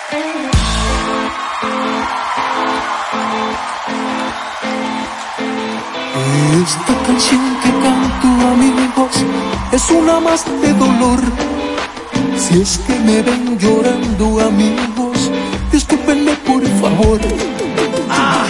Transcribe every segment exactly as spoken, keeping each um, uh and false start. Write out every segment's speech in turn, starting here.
Esta canción que canto, amigos, es una más de dolor. Si es que me ven llorando, amigos, discúlpenme por favor. ¡Ah!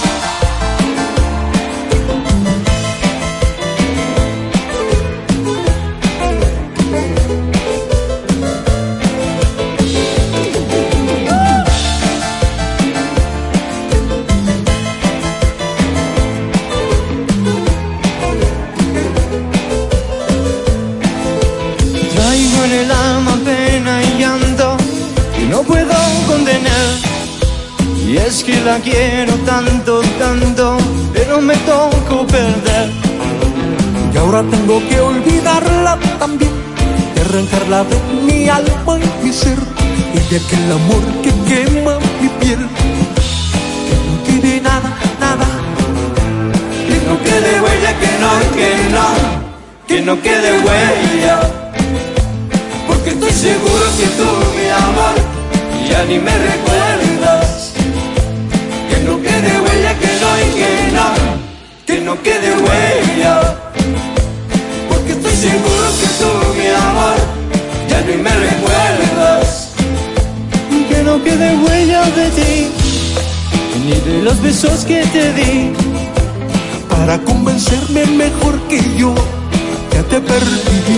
Traigo en el alma pena y llanto y no puedo condenar. Y es que la quiero tanto, tanto, pero me tocó perder. Y ahora tengo que olvidarla también, y arrancarla de mi alma y mi ser, y de aquel amor que quema mi piel. Que no quede nada, nada, Que no quede huella, que no, que no, que no quede huella. Porque estoy seguro que tú, mi amor, ya ni me recuerdas. Que no quede huella, que no, y que no, que no quede huella. Porque estoy seguro que tú, mi amor, ya ni me recuerdas. Que no quede huella de ti, ni de los besos que te di. para convencerme mejor que yo, ya te perdí.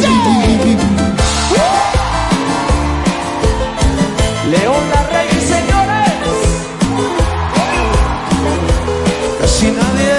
León Larregui, señores. Casi nadie.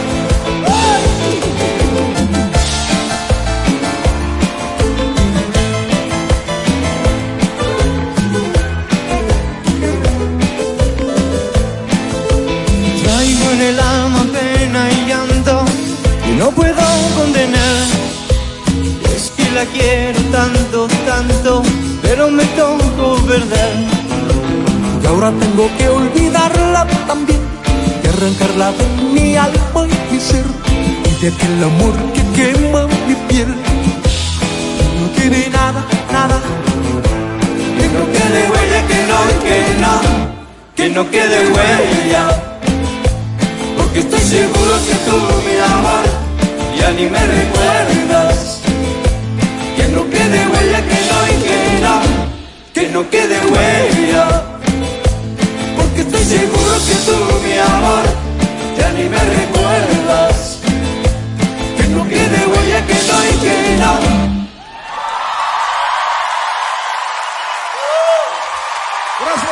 Traigo en el alma pena y llanto y no puedo condenar. Es que la quiero tanto, tanto, pero me tocó perder. Y ahora tengo que olvidarla también, y arrancarla de mi alma y mi ser, y de aquel amor que quema mi piel. Que no quede nada, nada, Que no quede huella, que no, que no, que no quede huella. Porque estoy seguro que tú, mi amor, ya ni me recuerdas. Que no quede huella, que no, y que no, que no quede huella. Porque estoy seguro que tú, mi amor, ya ni me recuerdas. Que no quede huella, que no, y que no. Gracias.